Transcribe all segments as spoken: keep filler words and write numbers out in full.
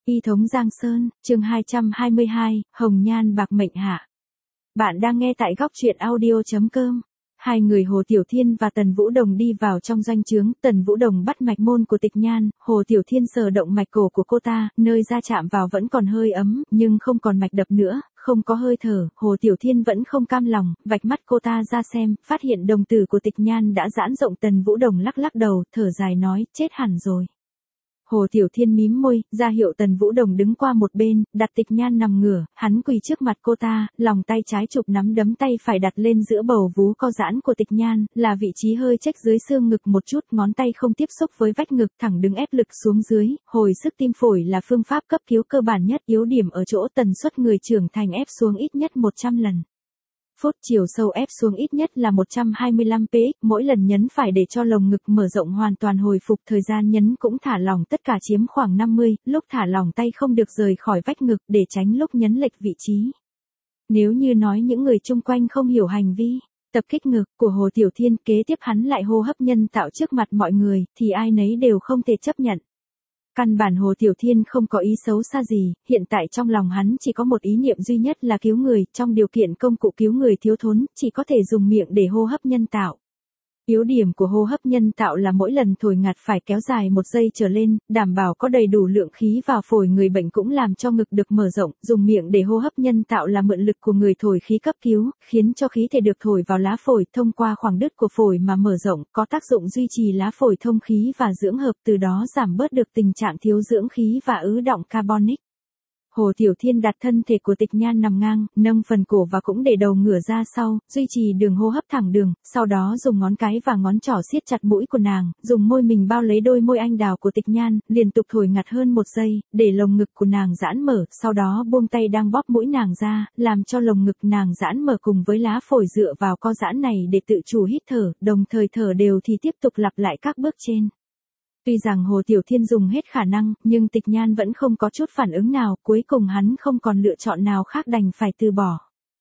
Y thống Giang Sơn, chương hai trăm hai mươi hai, Hồng Nhan bạc mệnh hạ. Bạn đang nghe tại góc truyện audio.com. Hai người Hồ Tiểu Thiên và Tần Vũ Đồng đi vào trong doanh trướng, Tần Vũ Đồng bắt mạch môn của Tịch Nhan, Hồ Tiểu Thiên sờ động mạch cổ của cô ta, nơi da chạm vào vẫn còn hơi ấm, nhưng không còn mạch đập nữa, không có hơi thở, Hồ Tiểu Thiên vẫn không cam lòng, vạch mắt cô ta ra xem, phát hiện đồng tử của Tịch Nhan đã giãn rộng. Tần Vũ Đồng lắc lắc đầu, thở dài nói, chết hẳn rồi. Hồ Tiểu Thiên mím môi, ra hiệu Tần Vũ Đồng đứng qua một bên, đặt Tịch Nhan nằm ngửa, hắn quỳ trước mặt cô ta, lòng tay trái chụp nắm đấm tay phải đặt lên giữa bầu vú co giãn của Tịch Nhan, là vị trí hơi chếch dưới xương ngực một chút, ngón tay không tiếp xúc với vách ngực, thẳng đứng ép lực xuống dưới, hồi sức tim phổi là phương pháp cấp cứu cơ bản nhất, yếu điểm ở chỗ tần suất người trưởng thành ép xuống ít nhất một trăm lần. Phút, chiều sâu ép xuống ít nhất là một trăm hai mươi lăm px, mỗi lần nhấn phải để cho lồng ngực mở rộng hoàn toàn hồi phục, thời gian nhấn cũng thả lỏng tất cả chiếm khoảng năm mươi, lúc thả lỏng tay không được rời khỏi vách ngực để tránh lúc nhấn lệch vị trí. Nếu như nói những người chung quanh không hiểu hành vi tập kích ngực của Hồ Tiểu Thiên, kế tiếp hắn lại hô hấp nhân tạo trước mặt mọi người, thì ai nấy đều không thể chấp nhận. Căn bản Hồ Tiểu Thiên không có ý xấu xa gì, hiện tại trong lòng hắn chỉ có một ý niệm duy nhất là cứu người, trong điều kiện công cụ cứu người thiếu thốn, chỉ có thể dùng miệng để hô hấp nhân tạo. Yếu điểm của hô hấp nhân tạo là mỗi lần thổi ngạt phải kéo dài một giây trở lên, đảm bảo có đầy đủ lượng khí vào phổi người bệnh cũng làm cho ngực được mở rộng, dùng miệng để hô hấp nhân tạo là mượn lực của người thổi khí cấp cứu, khiến cho khí thể được thổi vào lá phổi thông qua khoảng đứt của phổi mà mở rộng, có tác dụng duy trì lá phổi thông khí và dưỡng hợp, từ đó giảm bớt được tình trạng thiếu dưỡng khí và ứ đọng carbonic. Hồ Tiểu Thiên đặt thân thể của Tịch Nhan nằm ngang, nâng phần cổ và cũng để đầu ngửa ra sau, duy trì đường hô hấp thẳng đường, sau đó dùng ngón cái và ngón trỏ siết chặt mũi của nàng, dùng môi mình bao lấy đôi môi anh đào của Tịch Nhan, liên tục thổi ngạt hơn một giây, để lồng ngực của nàng giãn mở, sau đó buông tay đang bóp mũi nàng ra, làm cho lồng ngực nàng giãn mở cùng với lá phổi dựa vào co giãn này để tự chủ hít thở, đồng thời thở đều thì tiếp tục lặp lại các bước trên. Tuy rằng Hồ Tiểu Thiên dùng hết khả năng, nhưng Tịch Nhan vẫn không có chút phản ứng nào, cuối cùng hắn không còn lựa chọn nào khác đành phải từ bỏ.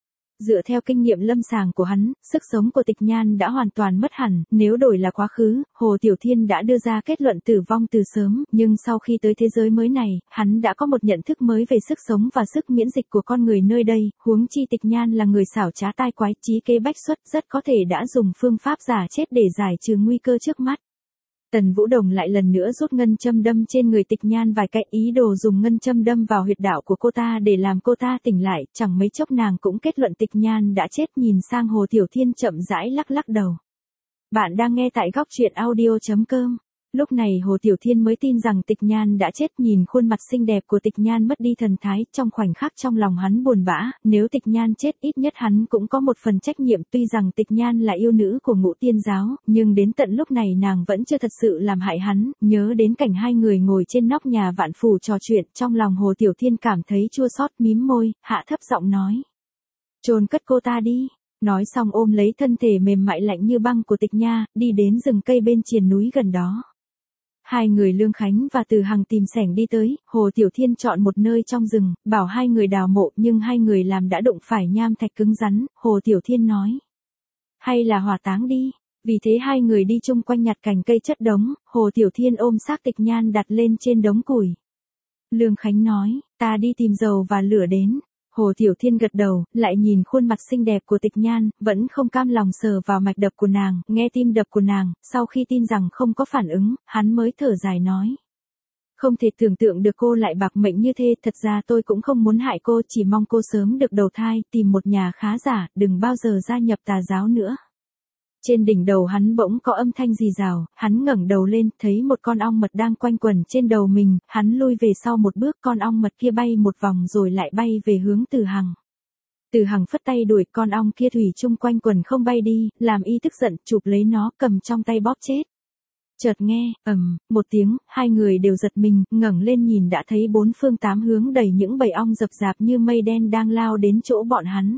Dựa theo kinh nghiệm lâm sàng của hắn, sức sống của Tịch Nhan đã hoàn toàn mất hẳn, nếu đổi là quá khứ, Hồ Tiểu Thiên đã đưa ra kết luận tử vong từ sớm, nhưng sau khi tới thế giới mới này, hắn đã có một nhận thức mới về sức sống và sức miễn dịch của con người nơi đây, huống chi Tịch Nhan là người xảo trá tai quái, trí kế bách xuất, rất có thể đã dùng phương pháp giả chết để giải trừ nguy cơ trước mắt. Tần Vũ Đồng lại lần nữa rút ngân châm đâm trên người Tịch Nhan vài cái, ý đồ dùng ngân châm đâm vào huyệt đạo của cô ta để làm cô ta tỉnh lại, chẳng mấy chốc nàng cũng kết luận Tịch Nhan đã chết, nhìn sang Hồ Tiểu Thiên chậm rãi lắc lắc đầu. Bạn đang nghe tại góc truyện audio.com. Lúc này Hồ Tiểu Thiên mới tin rằng Tịch Nhan đã chết, nhìn khuôn mặt xinh đẹp của Tịch Nhan mất đi thần thái, trong khoảnh khắc trong lòng hắn buồn bã, nếu Tịch Nhan chết ít nhất hắn cũng có một phần trách nhiệm, tuy rằng Tịch Nhan là yêu nữ của Ngũ Tiên giáo, nhưng đến tận lúc này nàng vẫn chưa thật sự làm hại hắn, nhớ đến cảnh hai người ngồi trên nóc nhà Vạn Phủ trò chuyện, trong lòng Hồ Tiểu Thiên cảm thấy chua xót, mím môi, hạ thấp giọng nói. Chôn cất cô ta đi. Nói xong ôm lấy thân thể mềm mại lạnh như băng của Tịch Nha, đi đến rừng cây bên triền núi gần đó. Hai người Lương Khánh và Từ Hằng tìm sẻng đi tới, Hồ Tiểu Thiên chọn một nơi trong rừng, bảo hai người đào mộ, nhưng hai người làm đã đụng phải nham thạch cứng rắn, Hồ Tiểu Thiên nói. Hay là hỏa táng đi, vì thế hai người đi chung quanh nhặt cành cây chất đống, Hồ Tiểu Thiên ôm xác Tịch Nhan đặt lên trên đống củi. Lương Khánh nói, ta đi tìm dầu và lửa đến. Hồ Tiểu Thiên gật đầu, lại nhìn khuôn mặt xinh đẹp của Tịch Nhan, vẫn không cam lòng sờ vào mạch đập của nàng, nghe tim đập của nàng, sau khi tin rằng không có phản ứng, hắn mới thở dài nói. Không thể tưởng tượng được cô lại bạc mệnh như thế, thật ra tôi cũng không muốn hại cô, chỉ mong cô sớm được đầu thai, tìm một nhà khá giả, đừng bao giờ gia nhập tà giáo nữa. Trên đỉnh đầu hắn bỗng có âm thanh rì rào, hắn ngẩng đầu lên, thấy một con ong mật đang quanh quẩn trên đầu mình, hắn lui về sau một bước, con ong mật kia bay một vòng rồi lại bay về hướng Từ Hằng. Từ Hằng phất tay đuổi, con ong kia thủy chung quanh quần không bay đi, làm y tức giận, chụp lấy nó, cầm trong tay bóp chết. Chợt nghe, ầm, một tiếng, hai người đều giật mình, ngẩng lên nhìn đã thấy bốn phương tám hướng đầy những bầy ong dập dạp như mây đen đang lao đến chỗ bọn hắn.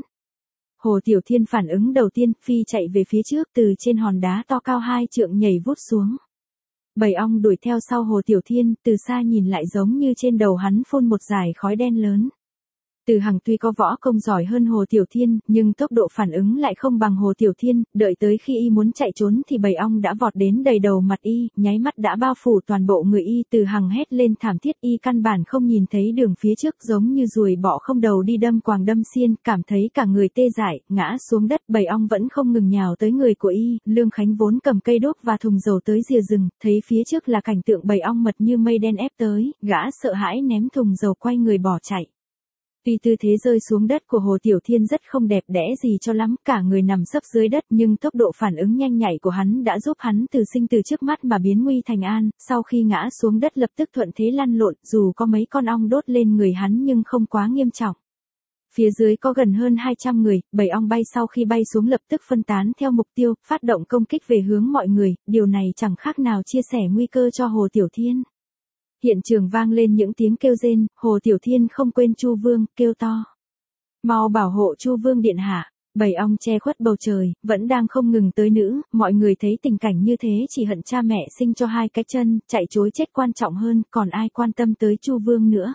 Hồ Tiểu Thiên phản ứng đầu tiên, phi chạy về phía trước, từ trên hòn đá to cao hai trượng nhảy vút xuống. Bầy ong đuổi theo sau Hồ Tiểu Thiên, từ xa nhìn lại giống như trên đầu hắn phun một dải khói đen lớn. Từ Hằng tuy có võ công giỏi hơn Hồ Tiểu Thiên, nhưng tốc độ phản ứng lại không bằng Hồ Tiểu Thiên, đợi tới khi y muốn chạy trốn thì bầy ong đã vọt đến đầy đầu mặt y, nháy mắt đã bao phủ toàn bộ người y. Từ Hằng hét lên thảm thiết, y căn bản không nhìn thấy đường phía trước, giống như ruồi bọ không đầu đi đâm quàng đâm xiên, cảm thấy cả người tê dại, ngã xuống đất. Bầy ong vẫn không ngừng nhào tới người của y. Lương Khánh vốn cầm cây đuốc và thùng dầu tới rìa rừng, thấy phía trước là cảnh tượng bầy ong mật như mây đen ép tới, gã sợ hãi ném thùng dầu quay người bỏ chạy. Tuy tư thế rơi xuống đất của Hồ Tiểu Thiên rất không đẹp đẽ gì cho lắm, cả người nằm sấp dưới đất, nhưng tốc độ phản ứng nhanh nhạy của hắn đã giúp hắn từ sinh từ trước mắt mà biến nguy thành an. Sau khi ngã xuống đất lập tức thuận thế lăn lộn, dù có mấy con ong đốt lên người hắn nhưng không quá nghiêm trọng. Phía dưới có gần hơn hai trăm người, bầy ong bay sau khi bay xuống lập tức phân tán theo mục tiêu, phát động công kích về hướng mọi người, điều này chẳng khác nào chia sẻ nguy cơ cho Hồ Tiểu Thiên. Hiện trường vang lên những tiếng kêu rên, Hồ Tiểu Thiên không quên Chu Vương, kêu to: "Mau bảo hộ Chu Vương điện hạ." Bầy ong che khuất bầu trời, vẫn đang không ngừng tới nữ, mọi người thấy tình cảnh như thế chỉ hận cha mẹ sinh cho hai cái chân, chạy trối chết quan trọng hơn, còn ai quan tâm tới Chu Vương nữa.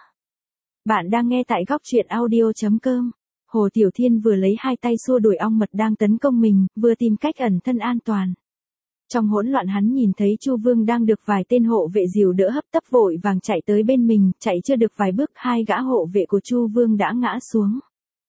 Bạn đang nghe tại góc truyện audio chấm com. Hồ Tiểu Thiên vừa lấy hai tay xua đuổi ong mật đang tấn công mình, vừa tìm cách ẩn thân an toàn. Trong hỗn loạn hắn nhìn thấy Chu Vương đang được vài tên hộ vệ dìu đỡ hấp tấp vội vàng chạy tới bên mình, chạy chưa được vài bước hai gã hộ vệ của Chu Vương đã ngã xuống.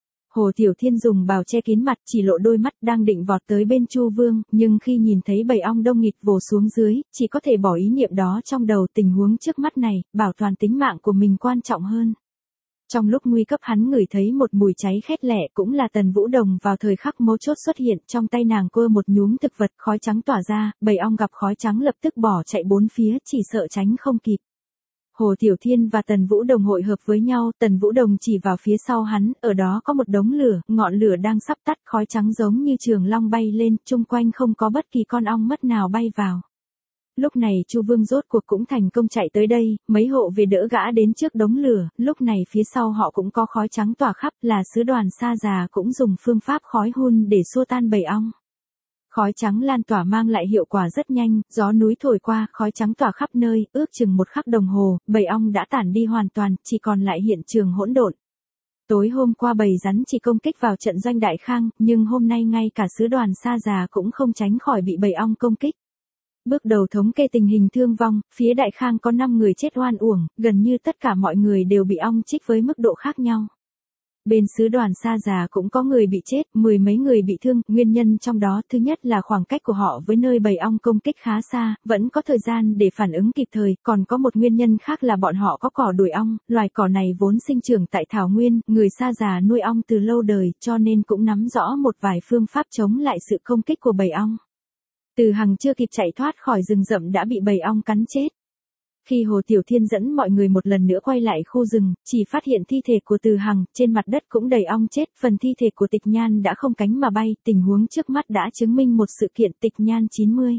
Hồ Tiểu Thiên dùng bào che kín mặt, chỉ lộ đôi mắt đang định vọt tới bên Chu Vương, nhưng khi nhìn thấy bầy ong đông nghịt vồ xuống dưới, chỉ có thể bỏ ý niệm đó trong đầu. Tình huống trước mắt này, bảo toàn tính mạng của mình quan trọng hơn. Trong lúc nguy cấp hắn ngửi thấy một mùi cháy khét lẹ, cũng là Tần Vũ Đồng vào thời khắc mấu chốt xuất hiện, trong tay nàng cua một nhúm thực vật, khói trắng tỏa ra, bầy ong gặp khói trắng lập tức bỏ chạy bốn phía, chỉ sợ tránh không kịp. Hồ Tiểu Thiên và Tần Vũ Đồng hội hợp với nhau, Tần Vũ Đồng chỉ vào phía sau hắn, ở đó có một đống lửa, ngọn lửa đang sắp tắt, khói trắng giống như trường long bay lên, chung quanh không có bất kỳ con ong mất nào bay vào. Lúc này Chu Vương rốt cuộc cũng thành công chạy tới đây, mấy hộ về đỡ gã đến trước đống lửa, lúc này phía sau họ cũng có khói trắng tỏa khắp, là sứ đoàn Sa Già cũng dùng phương pháp khói hun để xua tan bầy ong. Khói trắng lan tỏa mang lại hiệu quả rất nhanh, gió núi thổi qua, khói trắng tỏa khắp nơi, ước chừng một khắc đồng hồ, bầy ong đã tản đi hoàn toàn, chỉ còn lại hiện trường hỗn độn. Tối hôm qua bầy rắn chỉ công kích vào trận doanh Đại Khang, nhưng hôm nay ngay cả sứ đoàn Sa Già cũng không tránh khỏi bị bầy ong công kích. Bước đầu thống kê tình hình thương vong, phía Đại Khang có năm người chết oan uổng, gần như tất cả mọi người đều bị ong chích với mức độ khác nhau. Bên sứ đoàn Sa Già cũng có người bị chết, mười mấy người bị thương, nguyên nhân trong đó thứ nhất là khoảng cách của họ với nơi bầy ong công kích khá xa, vẫn có thời gian để phản ứng kịp thời, còn có một nguyên nhân khác là bọn họ có cỏ đuổi ong, loài cỏ này vốn sinh trưởng tại Thảo Nguyên, người Sa Già nuôi ong từ lâu đời, cho nên cũng nắm rõ một vài phương pháp chống lại sự công kích của bầy ong. Từ Hằng chưa kịp chạy thoát khỏi rừng rậm đã bị bầy ong cắn chết. Khi Hồ Tiểu Thiên dẫn mọi người một lần nữa quay lại khu rừng, chỉ phát hiện thi thể của Từ Hằng, trên mặt đất cũng đầy ong chết, phần thi thể của Tịch Nhan đã không cánh mà bay, tình huống trước mắt đã chứng minh một sự kiện. Tịch Nhan chín mươi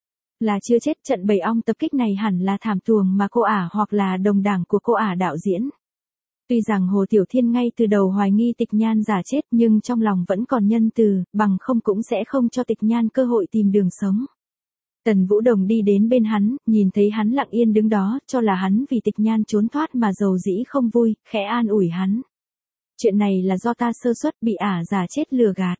là chưa chết, trận bầy ong tập kích này hẳn là thảm tuồng mà cô ả hoặc là đồng đảng của cô ả đạo diễn. Tuy rằng Hồ Tiểu Thiên ngay từ đầu hoài nghi Tịch Nhan giả chết nhưng trong lòng vẫn còn nhân từ, bằng không cũng sẽ không cho Tịch Nhan cơ hội tìm đường sống. Tần Vũ Đồng đi đến bên hắn, nhìn thấy hắn lặng yên đứng đó, cho là hắn vì Tịch Nhan trốn thoát mà dầu dĩ không vui, khẽ an ủi hắn. Chuyện này là do ta sơ suất, bị ả giả chết lừa gạt.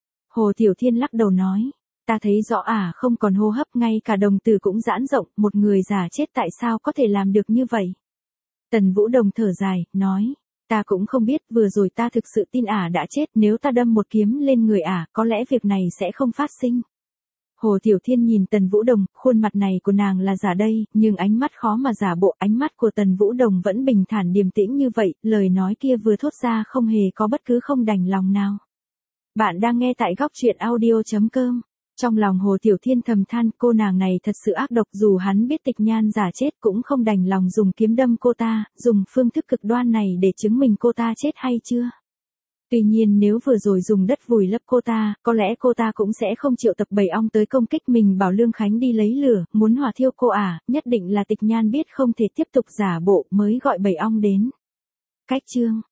Hồ Tiểu Thiên lắc đầu nói, ta thấy rõ ả không còn hô hấp, ngay cả đồng tử cũng giãn rộng, một người giả chết tại sao có thể làm được như vậy. Tần Vũ Đồng thở dài, nói, ta cũng không biết, vừa rồi ta thực sự tin ả đã chết, nếu ta đâm một kiếm lên người ả, có lẽ việc này sẽ không phát sinh. Hồ Tiểu Thiên nhìn Tần Vũ Đồng, khuôn mặt này của nàng là giả đây, nhưng ánh mắt khó mà giả bộ, ánh mắt của Tần Vũ Đồng vẫn bình thản điềm tĩnh như vậy, lời nói kia vừa thốt ra không hề có bất cứ không đành lòng nào. Bạn đang nghe tại góc truyện audio chấm com. Trong lòng Hồ Tiểu Thiên thầm than, cô nàng này thật sự ác độc, dù hắn biết Tịch Nhan giả chết cũng không đành lòng dùng kiếm đâm cô ta, dùng phương thức cực đoan này để chứng minh cô ta chết hay chưa. Tuy nhiên nếu vừa rồi dùng đất vùi lấp cô ta, có lẽ cô ta cũng sẽ không triệu tập bầy ong tới công kích mình. Bảo Lương Khánh đi lấy lửa, muốn hỏa thiêu cô ả, nhất định là Tịch Nhan biết không thể tiếp tục giả bộ mới gọi bầy ong đến. Cách chương